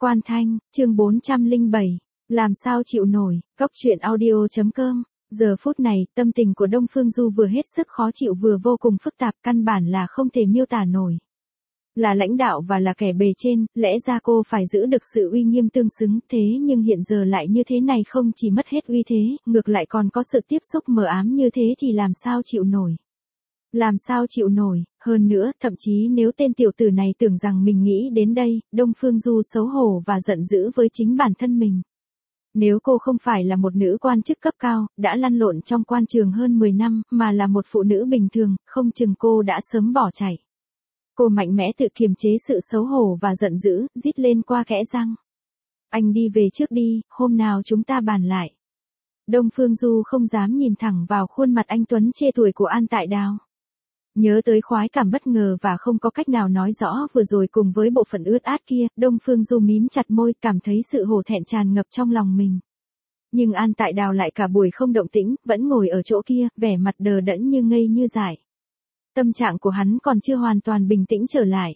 Quan Thanh, chương 407. Làm sao chịu nổi, Cóc truyện audio.com. Giờ phút này, tâm tình của Đông Phương Du vừa hết sức khó chịu vừa vô cùng phức tạp, căn bản là không thể miêu tả nổi. Là lãnh đạo và là kẻ bề trên, lẽ ra cô phải giữ được sự uy nghiêm tương xứng, thế nhưng hiện giờ lại như thế này, không chỉ mất hết uy thế, ngược lại còn có sự tiếp xúc mờ ám như thế thì làm sao chịu nổi. Làm sao chịu nổi, hơn nữa, thậm chí nếu tên tiểu tử này tưởng rằng mình nghĩ đến đây, Đông Phương Du xấu hổ và giận dữ với chính bản thân mình. Nếu cô không phải là một nữ quan chức cấp cao, đã lăn lộn trong quan trường hơn 10 năm, mà là một phụ nữ bình thường, không chừng cô đã sớm bỏ chạy. Cô mạnh mẽ tự kiềm chế sự xấu hổ và giận dữ, rít lên qua kẽ răng. Anh đi về trước đi, hôm nào chúng ta bàn lại. Đông Phương Du không dám nhìn thẳng vào khuôn mặt anh tuấn chê tuổi của An Tại Đào. Nhớ tới khoái cảm bất ngờ và không có cách nào nói rõ vừa rồi cùng với bộ phận ướt át kia, Đông Phương Du mím chặt môi, cảm thấy sự hổ thẹn tràn ngập trong lòng mình. Nhưng An Tại Đào lại cả buổi không động tĩnh, vẫn ngồi ở chỗ kia, vẻ mặt đờ đẫn như ngây như dại. Tâm trạng của hắn còn chưa hoàn toàn bình tĩnh trở lại.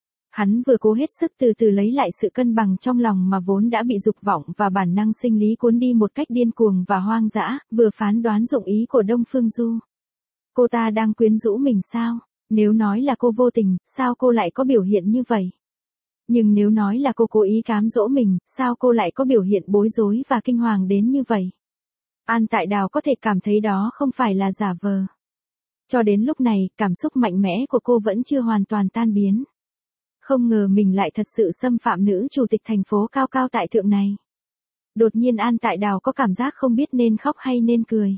Hắn vừa cố hết sức từ từ lấy lại sự cân bằng trong lòng mà vốn đã bị dục vọng và bản năng sinh lý cuốn đi một cách điên cuồng và hoang dã, vừa phán đoán dụng ý của Đông Phương Du. Cô ta đang quyến rũ mình sao? Nếu nói là cô vô tình, sao cô lại có biểu hiện như vậy? Nhưng nếu nói là cô cố ý cám dỗ mình, sao cô lại có biểu hiện bối rối và kinh hoàng đến như vậy? An Tại Đào có thể cảm thấy đó không phải là giả vờ. Cho đến lúc này, cảm xúc mạnh mẽ của cô vẫn chưa hoàn toàn tan biến. Không ngờ mình lại thật sự xâm phạm nữ chủ tịch thành phố cao cao tại thượng này. Đột nhiên An Tại Đào có cảm giác không biết nên khóc hay nên cười.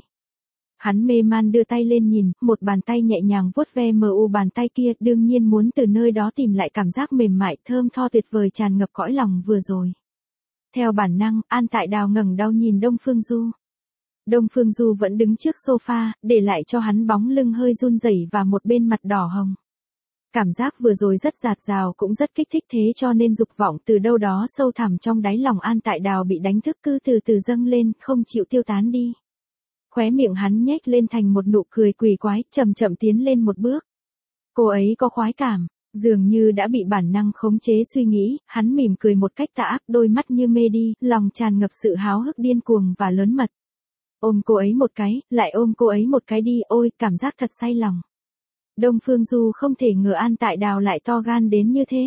Hắn mê man đưa tay lên nhìn, một bàn tay nhẹ nhàng vuốt ve bàn tay kia, đương nhiên muốn từ nơi đó tìm lại cảm giác mềm mại thơm tho tuyệt vời tràn ngập cõi lòng vừa rồi. Theo bản năng, An Tại Đào ngẩng đầu nhìn Đông Phương Du. Đông Phương Du vẫn đứng trước sofa, để lại cho hắn bóng lưng hơi run rẩy và một bên mặt đỏ hồng. Cảm giác vừa rồi rất dạt dào cũng rất kích thích, thế cho nên dục vọng từ đâu đó sâu thẳm trong đáy lòng An Tại Đào bị đánh thức cứ từ từ dâng lên, không chịu tiêu tán đi. Khóe miệng hắn nhếch lên thành một nụ cười quỷ quái, chậm chậm tiến lên một bước. Cô ấy có khoái cảm, dường như đã bị bản năng khống chế suy nghĩ, hắn mỉm cười một cách tà ác, đôi mắt như mê đi, lòng tràn ngập sự háo hức điên cuồng và lớn mật. Ôm cô ấy một cái, lại ôm cô ấy một cái đi, ôi, cảm giác thật say lòng. Đông Phương Du không thể ngờ An Tại Đào lại to gan đến như thế.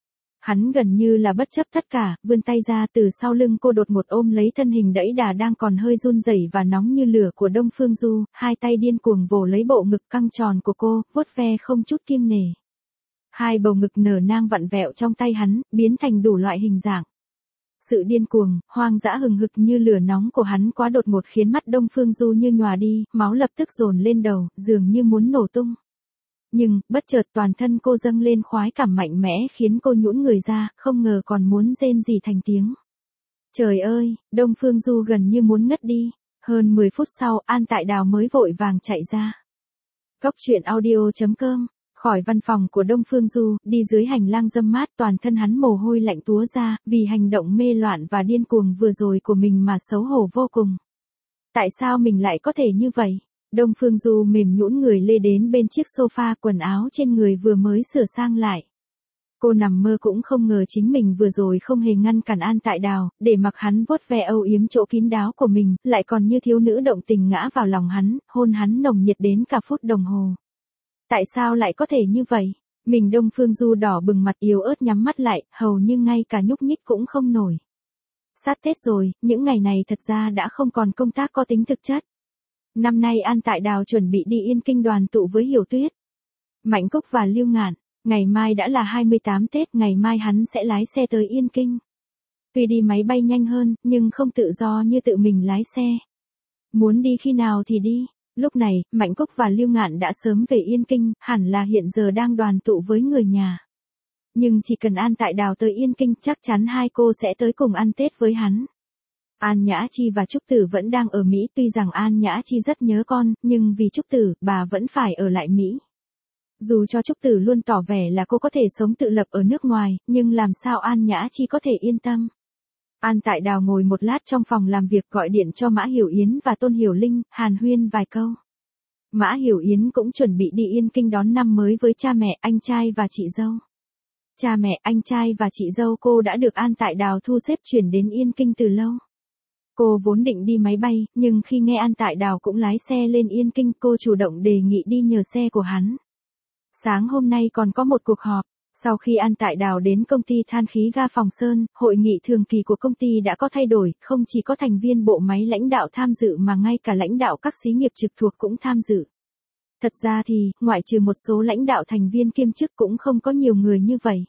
Hắn gần như là bất chấp tất cả, vươn tay ra từ sau lưng cô đột ngột ôm lấy thân hình đẫy đà đang còn hơi run rẩy và nóng như lửa của Đông Phương Du, hai tay điên cuồng vồ lấy bộ ngực căng tròn của cô, vuốt ve không chút kiêng nể. Hai bầu ngực nở nang vặn vẹo trong tay hắn, biến thành đủ loại hình dạng. Sự điên cuồng, hoang dã hừng hực như lửa nóng của hắn quá đột ngột khiến mắt Đông Phương Du như nhòa đi, máu lập tức dồn lên đầu, dường như muốn nổ tung. Nhưng, bất chợt toàn thân cô dâng lên khoái cảm mạnh mẽ khiến cô nhũn người ra, không ngờ còn muốn rên rỉ thành tiếng. Trời ơi, Đông Phương Du gần như muốn ngất đi. Hơn 10 phút sau, An Tại Đào mới vội vàng chạy ra. Cóc truyện audio.com. Khỏi văn phòng của Đông Phương Du, đi dưới hành lang râm mát, toàn thân hắn mồ hôi lạnh túa ra, vì hành động mê loạn và điên cuồng vừa rồi của mình mà xấu hổ vô cùng. Tại sao mình lại có thể như vậy? Đông Phương Du mềm nhũn người lê đến bên chiếc sofa, quần áo trên người vừa mới sửa sang lại. Cô nằm mơ cũng không ngờ chính mình vừa rồi không hề ngăn cản An Tại Đào, để mặc hắn vuốt ve âu yếm chỗ kín đáo của mình, lại còn như thiếu nữ động tình ngã vào lòng hắn, hôn hắn nồng nhiệt đến cả phút đồng hồ. Tại sao lại có thể như vậy? Mình Đông Phương Du đỏ bừng mặt yếu ớt nhắm mắt lại, hầu như ngay cả nhúc nhích cũng không nổi. Sát Tết rồi, những ngày này thật ra đã không còn công tác có tính thực chất. Năm nay An Tại Đào chuẩn bị đi Yên Kinh đoàn tụ với Hiểu Tuyết, Mạnh Cúc và Lưu Ngạn. Ngày mai đã là 28 Tết, ngày mai hắn sẽ lái xe tới Yên Kinh. Tuy đi máy bay nhanh hơn, nhưng không tự do như tự mình lái xe. Muốn đi khi nào thì đi. Lúc này, Mạnh Cúc và Lưu Ngạn đã sớm về Yên Kinh, hẳn là hiện giờ đang đoàn tụ với người nhà. Nhưng chỉ cần An Tại Đào tới Yên Kinh, chắc chắn hai cô sẽ tới cùng ăn Tết với hắn. An Nhã Chi và Trúc Tử vẫn đang ở Mỹ, tuy rằng An Nhã Chi rất nhớ con, nhưng vì Trúc Tử, bà vẫn phải ở lại Mỹ. Dù cho Trúc Tử luôn tỏ vẻ là cô có thể sống tự lập ở nước ngoài, nhưng làm sao An Nhã Chi có thể yên tâm. An Tại Đào ngồi một lát trong phòng làm việc, gọi điện cho Mã Hiểu Yến và Tôn Hiểu Linh, hàn huyên vài câu. Mã Hiểu Yến cũng chuẩn bị đi Yên Kinh đón năm mới với cha mẹ, anh trai và chị dâu. Cha mẹ, anh trai và chị dâu cô đã được An Tại Đào thu xếp chuyển đến Yên Kinh từ lâu. Cô vốn định đi máy bay, nhưng khi nghe An Tại Đào cũng lái xe lên Yên Kinh, cô chủ động đề nghị đi nhờ xe của hắn. Sáng hôm nay còn có một cuộc họp. Sau khi An Tại Đào đến công ty than khí ga Phòng Sơn, hội nghị thường kỳ của công ty đã có thay đổi, không chỉ có thành viên bộ máy lãnh đạo tham dự mà ngay cả lãnh đạo các xí nghiệp trực thuộc cũng tham dự. Thật ra thì, ngoại trừ một số lãnh đạo thành viên kiêm chức cũng không có nhiều người như vậy.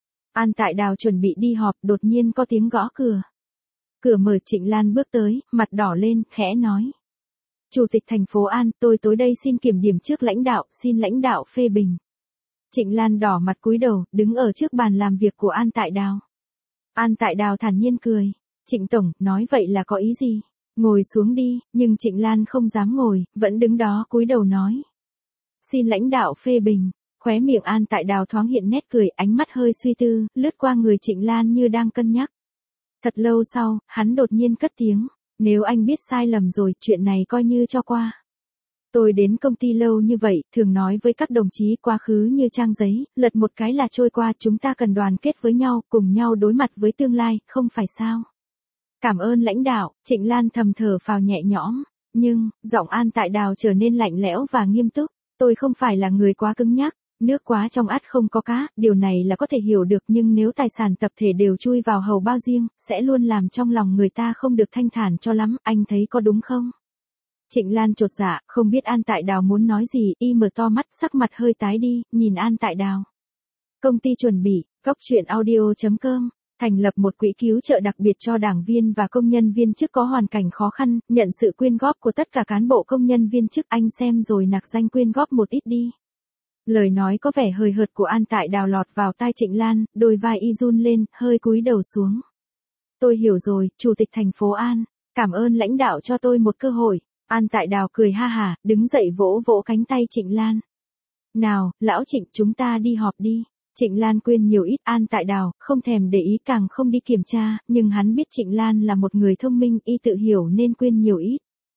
An Tại Đào chuẩn bị đi họp, đột nhiên có tiếng gõ cửa. Cửa mở, Trịnh Lan bước tới, mặt đỏ lên, khẽ nói. Chủ tịch thành phố An, tôi tối đây xin kiểm điểm trước lãnh đạo, xin lãnh đạo phê bình. Trịnh Lan đỏ mặt cúi đầu, đứng ở trước bàn làm việc của An Tại Đào. An Tại Đào thản nhiên cười. Trịnh Tổng, nói vậy là có ý gì? Ngồi xuống đi, nhưng Trịnh Lan không dám ngồi, vẫn đứng đó cúi đầu nói. Xin lãnh đạo phê bình. Khóe miệng An Tại Đào thoáng hiện nét cười, ánh mắt hơi suy tư, lướt qua người Trịnh Lan như đang cân nhắc. Thật lâu sau, hắn đột nhiên cất tiếng. Nếu anh biết sai lầm rồi, chuyện này coi như cho qua. Tôi đến công ty lâu như vậy, thường nói với các đồng chí quá khứ như trang giấy, lật một cái là trôi qua, chúng ta cần đoàn kết với nhau, cùng nhau đối mặt với tương lai, không phải sao? Cảm ơn lãnh đạo, Trịnh Lan thầm thở phào nhẹ nhõm, nhưng, giọng An Tại Đào trở nên lạnh lẽo và nghiêm túc, tôi không phải là người quá cứng nhắc, nước quá trong ắt không có cá, điều này là có thể hiểu được nhưng nếu tài sản tập thể đều chui vào hầu bao riêng, sẽ luôn làm trong lòng người ta không được thanh thản cho lắm, anh thấy có đúng không? Trịnh Lan chột dạ, không biết An Tại Đào muốn nói gì, y mở to mắt, sắc mặt hơi tái đi, nhìn An Tại Đào. Công ty chuẩn bị, goctruyện.audio.com, thành lập một quỹ cứu trợ đặc biệt cho đảng viên và công nhân viên chức có hoàn cảnh khó khăn, nhận sự quyên góp của tất cả cán bộ công nhân viên chức, anh xem rồi nặc danh quyên góp một ít đi. Lời nói có vẻ hời hợt của An Tại Đào lọt vào tai Trịnh Lan, đôi vai y run lên, hơi cúi đầu xuống. Tôi hiểu rồi, Chủ tịch thành phố An, cảm ơn lãnh đạo cho tôi một cơ hội. An Tại Đào cười ha hả, đứng dậy vỗ vỗ cánh tay Trịnh Lan. Nào, lão Trịnh, chúng ta đi họp đi. Trịnh Lan quyên nhiều ít, An Tại Đào không thèm để ý, càng không đi kiểm tra, nhưng hắn biết Trịnh Lan là một người thông minh, y tự hiểu nên quyên nhiều ít.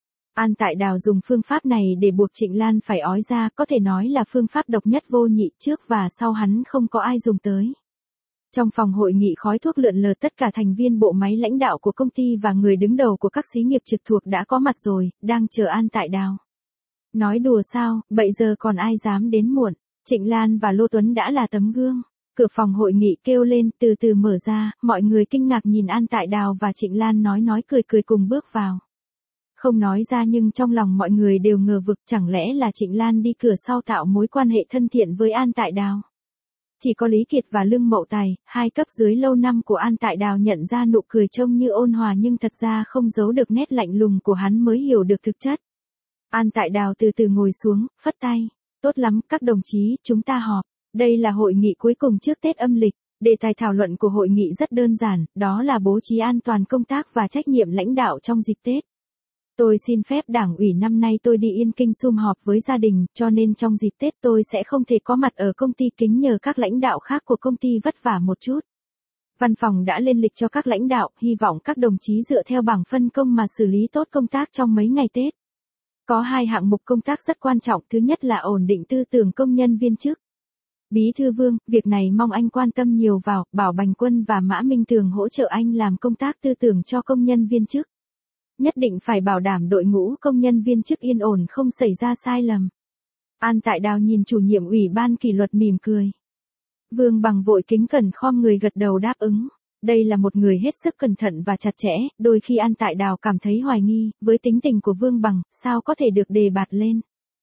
An Tại Đào dùng phương pháp này để buộc Trịnh Lan phải ói ra, có thể nói là phương pháp độc nhất vô nhị, trước và sau hắn không có ai dùng tới. Trong phòng hội nghị khói thuốc lượn lờ, tất cả thành viên bộ máy lãnh đạo của công ty và người đứng đầu của các xí nghiệp trực thuộc đã có mặt rồi, đang chờ An Tại Đào. Nói đùa sao, bây giờ còn ai dám đến muộn. Trịnh Lan và Lô Tuấn đã là tấm gương. Cửa phòng hội nghị kêu lên, từ từ mở ra, mọi người kinh ngạc nhìn An Tại Đào và Trịnh Lan nói cười cùng bước vào. Không nói ra nhưng trong lòng mọi người đều ngờ vực, chẳng lẽ là Trịnh Lan đi cửa sau tạo mối quan hệ thân thiện với An Tại Đào. Chỉ có Lý Kiệt và Lương Mậu Tài, hai cấp dưới lâu năm của An Tại Đào nhận ra nụ cười trông như ôn hòa nhưng thật ra không giấu được nét lạnh lùng của hắn mới hiểu được thực chất. An Tại Đào từ từ ngồi xuống, phất tay. Tốt lắm, các đồng chí, chúng ta họp. Đây là hội nghị cuối cùng trước Tết âm lịch. Đề tài thảo luận của hội nghị rất đơn giản, đó là bố trí an toàn công tác và trách nhiệm lãnh đạo trong dịp Tết. Tôi xin phép Đảng ủy, năm nay tôi đi Yên Kinh sum họp với gia đình, cho nên trong dịp Tết tôi sẽ không thể có mặt ở công ty, kính nhờ các lãnh đạo khác của công ty vất vả một chút. Văn phòng đã lên lịch cho các lãnh đạo, hy vọng các đồng chí dựa theo bảng phân công mà xử lý tốt công tác trong mấy ngày Tết. Có hai hạng mục công tác rất quan trọng, thứ nhất là ổn định tư tưởng công nhân viên chức. Bí thư Vương, việc này mong anh quan tâm nhiều vào, bảo Bành Quân và Mã Minh Tường hỗ trợ anh làm công tác tư tưởng cho công nhân viên chức. Nhất định phải bảo đảm đội ngũ công nhân viên chức yên ổn, không xảy ra sai lầm. An Tại Đào nhìn chủ nhiệm ủy ban kỷ luật mỉm cười. Vương Bằng vội kính cẩn khom người gật đầu đáp ứng. Đây là một người hết sức cẩn thận và chặt chẽ, đôi khi An Tại Đào cảm thấy hoài nghi, với tính tình của Vương Bằng, sao có thể được đề bạt lên.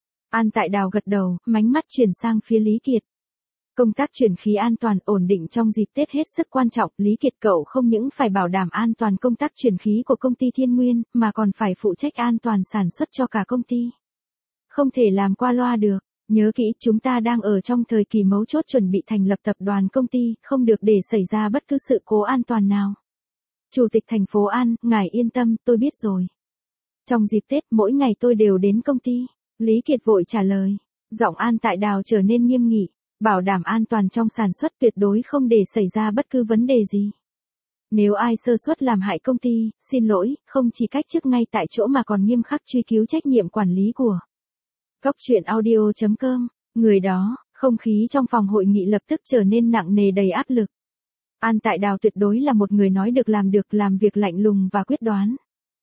An Tại Đào gật đầu, mánh mắt chuyển sang phía Lý Kiệt. Công tác chuyển khí an toàn ổn định trong dịp Tết hết sức quan trọng, Lý Kiệt cậu không những phải bảo đảm an toàn công tác chuyển khí của công ty Thiên Nguyên, mà còn phải phụ trách an toàn sản xuất cho cả công ty. Không thể làm qua loa được, nhớ kỹ chúng ta đang ở trong thời kỳ mấu chốt chuẩn bị thành lập tập đoàn công ty, không được để xảy ra bất cứ sự cố an toàn nào. Chủ tịch thành phố An, ngài yên tâm, tôi biết rồi. Trong dịp Tết mỗi ngày tôi đều đến công ty, Lý Kiệt vội trả lời. Giọng An Tại Đào trở nên nghiêm nghị. Bảo đảm an toàn trong sản xuất, tuyệt đối không để xảy ra bất cứ vấn đề gì. Nếu ai sơ suất làm hại công ty, xin lỗi, không chỉ cách chức ngay tại chỗ mà còn nghiêm khắc truy cứu trách nhiệm quản lý của. Goctruyện.audio.com, người đó, Không khí trong phòng hội nghị lập tức trở nên nặng nề đầy áp lực. An Tại Đào tuyệt đối là một người nói được, làm việc lạnh lùng và quyết đoán.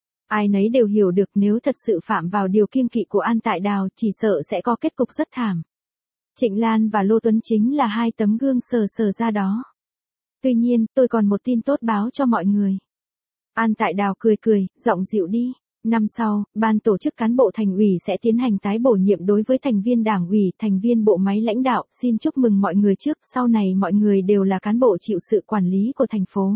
Ai nấy đều hiểu được nếu thật sự phạm vào điều kiêng kỵ của An Tại Đào chỉ sợ sẽ có kết cục rất thảm. Trịnh Lan và Lô Tuấn chính là hai tấm gương sờ ra đó. Tuy nhiên, tôi còn một tin tốt báo cho mọi người. An Tại Đào cười, giọng dịu đi. Năm sau, ban tổ chức cán bộ thành ủy sẽ tiến hành tái bổ nhiệm đối với thành viên đảng ủy, thành viên bộ máy lãnh đạo. Xin chúc mừng mọi người trước, sau này mọi người đều là cán bộ chịu sự quản lý của thành phố.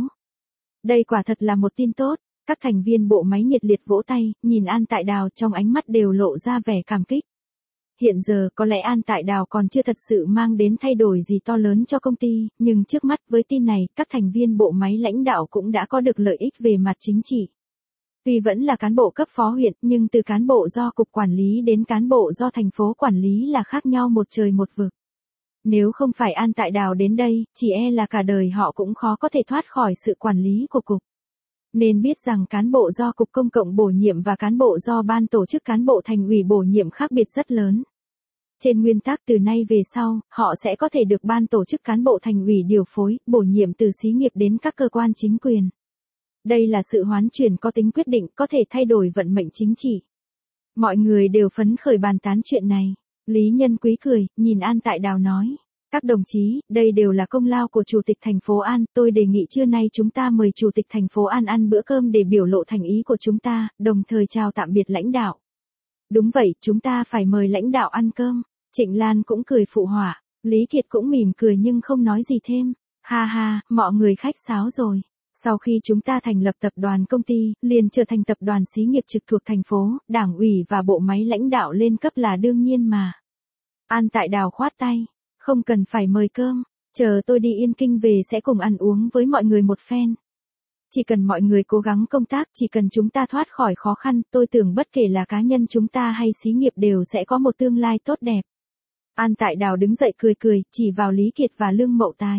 Đây quả thật là một tin tốt. Các thành viên bộ máy nhiệt liệt vỗ tay, nhìn An Tại Đào trong ánh mắt đều lộ ra vẻ cảm kích. Hiện giờ có lẽ An Tại Đào còn chưa thật sự mang đến thay đổi gì to lớn cho công ty, nhưng trước mắt với tin này, các thành viên bộ máy lãnh đạo cũng đã có được lợi ích về mặt chính trị. Tuy vẫn là cán bộ cấp phó huyện, nhưng từ cán bộ do cục quản lý đến cán bộ do thành phố quản lý là khác nhau một trời một vực. Nếu không phải An Tại Đào đến đây, chỉ e là cả đời họ cũng khó có thể thoát khỏi sự quản lý của cục. Nên biết rằng cán bộ do cục công cộng bổ nhiệm và cán bộ do ban tổ chức cán bộ thành ủy bổ nhiệm khác biệt rất lớn. Trên nguyên tắc từ nay về sau, họ sẽ có thể được ban tổ chức cán bộ thành ủy điều phối, bổ nhiệm từ xí nghiệp đến các cơ quan chính quyền. Đây là sự hoán chuyển có tính quyết định, có thể thay đổi vận mệnh chính trị. Mọi người đều phấn khởi bàn tán chuyện này. Lý Nhân Quý cười, nhìn An Tại Đào nói. Các đồng chí, đây đều là công lao của Chủ tịch thành phố An, tôi đề nghị trưa nay chúng ta mời Chủ tịch thành phố An ăn bữa cơm để biểu lộ thành ý của chúng ta, đồng thời chào tạm biệt lãnh đạo. Đúng vậy, chúng ta phải mời lãnh đạo ăn cơm. Trịnh Lan cũng cười phụ họa, Lý Kiệt cũng mỉm cười nhưng không nói gì thêm. Ha ha, mọi người khách sáo rồi. Sau khi chúng ta thành lập tập đoàn công ty, liền trở thành tập đoàn xí nghiệp trực thuộc thành phố, đảng ủy và bộ máy lãnh đạo lên cấp là đương nhiên mà. An Tại Đào khoát tay, không cần phải mời cơm, chờ tôi đi Yên Kinh về sẽ cùng ăn uống với mọi người một phen. Chỉ cần mọi người cố gắng công tác, chỉ cần chúng ta thoát khỏi khó khăn, tôi tưởng bất kể là cá nhân chúng ta hay xí nghiệp đều sẽ có một tương lai tốt đẹp. An Tại Đào đứng dậy cười, chỉ vào Lý Kiệt và Lương Mậu Tài.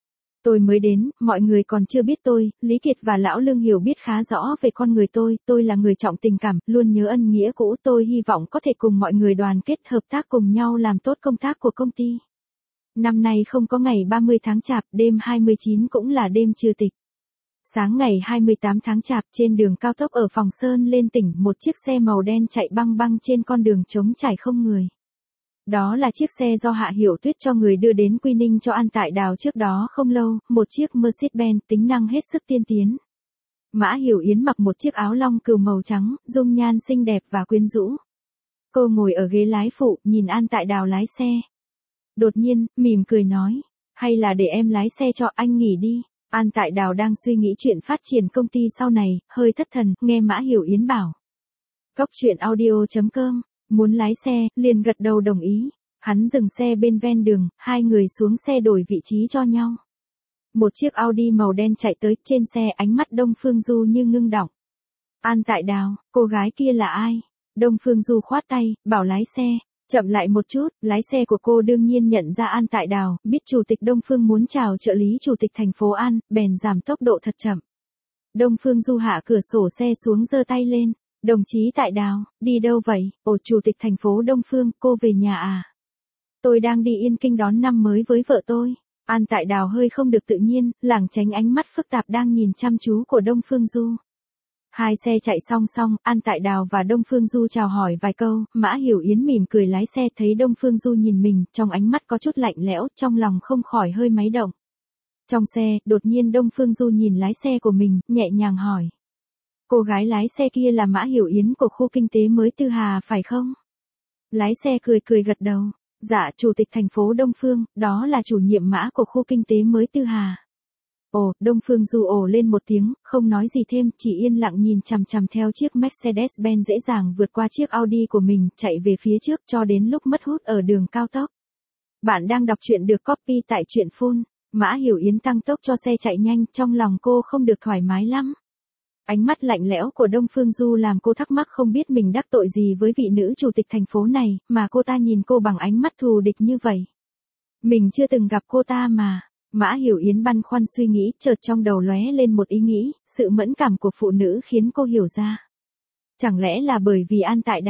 Tôi mới đến, mọi người còn chưa biết tôi, Lý Kiệt và Lão Lương hiểu biết khá rõ về con người tôi là người trọng tình cảm, luôn nhớ ân nghĩa cũ, tôi hy vọng có thể cùng mọi người đoàn kết hợp tác cùng nhau làm tốt công tác của công ty. Năm nay không có ngày 30 tháng Chạp, đêm 29 cũng là đêm trừ tịch. Sáng ngày 28 tháng Chạp trên đường cao tốc ở Phòng Sơn lên tỉnh, một chiếc xe màu đen chạy băng trên con đường trống trải không người. Đó là chiếc xe do Hạ Hiểu Tuyết cho người đưa đến Quy Ninh cho An Tại Đào trước đó không lâu, một chiếc Mercedes-Benz tính năng hết sức tiên tiến. Mã Hiểu Yến mặc một chiếc áo long cừu màu trắng, dung nhan xinh đẹp và quyến rũ. Cô ngồi ở ghế lái phụ, nhìn An Tại Đào lái xe. Đột nhiên, mỉm cười nói, hay là để em lái xe cho anh nghỉ đi. An Tại Đào đang suy nghĩ chuyện phát triển công ty sau này, hơi thất thần, nghe Mã Hiểu Yến bảo. Cốc truyện audio.com, muốn lái xe, liền gật đầu đồng ý. Hắn dừng xe bên ven đường, hai người xuống xe đổi vị trí cho nhau. Một chiếc Audi màu đen chạy tới, trên xe ánh mắt Đông Phương Du như ngưng đọng. An Tại Đào, cô gái kia là ai? Đông Phương Du khoát tay, bảo lái xe. Chậm lại một chút, lái xe của cô đương nhiên nhận ra An Tại Đào, biết Chủ tịch Đông Phương muốn chào trợ lý Chủ tịch thành phố An, bèn giảm tốc độ thật chậm. Đông Phương Du hạ cửa sổ xe xuống giơ tay lên. Đồng chí Tại Đào, đi đâu vậy? Ồ, Chủ tịch thành phố Đông Phương, cô về nhà à? Tôi đang đi Yên Kinh đón năm mới với vợ tôi. An Tại Đào hơi không được tự nhiên, lảng tránh ánh mắt phức tạp đang nhìn chăm chú của Đông Phương Du. Hai xe chạy song song, An Tại Đào và Đông Phương Du chào hỏi vài câu, Mã Hiểu Yến mỉm cười lái xe thấy Đông Phương Du nhìn mình, trong ánh mắt có chút lạnh lẽo, trong lòng không khỏi hơi máy động. Trong xe, đột nhiên Đông Phương Du nhìn lái xe của mình, nhẹ nhàng hỏi. Cô gái lái xe kia là Mã Hiểu Yến của khu kinh tế mới Tư Hà phải không? Lái xe cười gật đầu. Dạ, Chủ tịch thành phố Đông Phương, đó là chủ nhiệm Mã của khu kinh tế mới Tư Hà. Ồ, Đông Phương Du ồ lên một tiếng, không nói gì thêm, chỉ yên lặng nhìn chằm theo chiếc Mercedes-Benz dễ dàng vượt qua chiếc Audi của mình, chạy về phía trước cho đến lúc mất hút ở đường cao tốc. Bạn đang đọc truyện được copy tại truyện Phun. Mã Hiểu Yến tăng tốc cho xe chạy nhanh, trong lòng cô không được thoải mái lắm. Ánh mắt lạnh lẽo của Đông Phương Du làm cô thắc mắc không biết mình đắc tội gì với vị nữ chủ tịch thành phố này, mà cô ta nhìn cô bằng ánh mắt thù địch như vậy. Mình chưa từng gặp cô ta mà. Mã Hiểu Yến băn khoăn suy nghĩ, chợt trong đầu lóe lên một ý nghĩ, sự mẫn cảm của phụ nữ khiến cô hiểu ra. Chẳng lẽ là bởi vì An Tại Đào?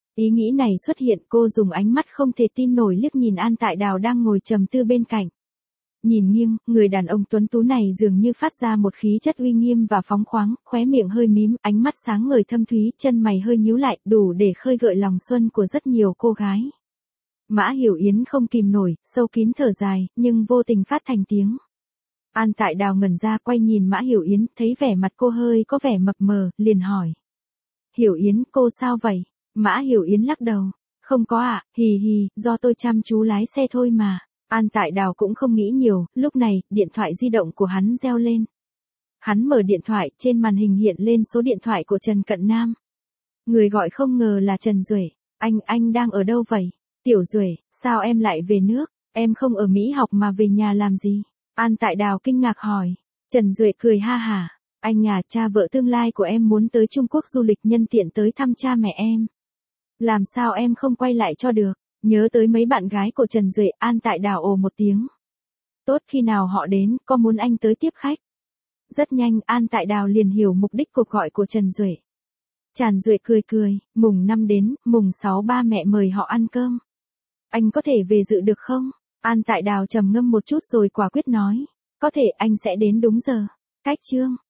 Ý nghĩ này xuất hiện, cô dùng ánh mắt không thể tin nổi liếc nhìn An Tại Đào đang ngồi trầm tư bên cạnh. Nhìn nghiêng, người đàn ông tuấn tú này dường như phát ra một khí chất uy nghiêm và phóng khoáng, khóe miệng hơi mím, ánh mắt sáng ngời thâm thúy, chân mày hơi nhíu lại, đủ để khơi gợi lòng xuân của rất nhiều cô gái. Mã Hiểu Yến không kìm nổi, sâu kín thở dài, nhưng vô tình phát thành tiếng. An Tại Đào ngẩn ra quay nhìn Mã Hiểu Yến, thấy vẻ mặt cô hơi có vẻ mập mờ, liền hỏi. Hiểu Yến, cô sao vậy? Mã Hiểu Yến lắc đầu. Không có ạ, hì hì, do tôi chăm chú lái xe thôi mà. An Tại Đào cũng không nghĩ nhiều, lúc này, điện thoại di động của hắn reo lên. Hắn mở điện thoại, trên màn hình hiện lên số điện thoại của Trần Cận Nam. Người gọi không ngờ là Trần Duệ. Anh đang ở đâu vậy? Tiểu Duệ, sao em lại về nước? Em không ở Mỹ học mà về nhà làm gì? An Tại Đào kinh ngạc hỏi. Trần Duệ cười ha hả. Anh à, cha vợ tương lai của em muốn tới Trung Quốc du lịch nhân tiện tới thăm cha mẹ em. Làm sao em không quay lại cho được? Nhớ tới mấy bạn gái của Trần Duệ, An Tại Đào ồ một tiếng. Tốt, khi nào họ đến, có muốn anh tới tiếp khách? Rất nhanh, An Tại Đào liền hiểu mục đích cuộc gọi của Trần Duệ. Trần Duệ cười cười, mùng 5 đến, mùng 6 ba mẹ mời họ ăn cơm. Anh có thể về dự được không? An Tại Đào trầm ngâm một chút rồi quả quyết nói. Có thể, anh sẽ đến đúng giờ. Cách chương.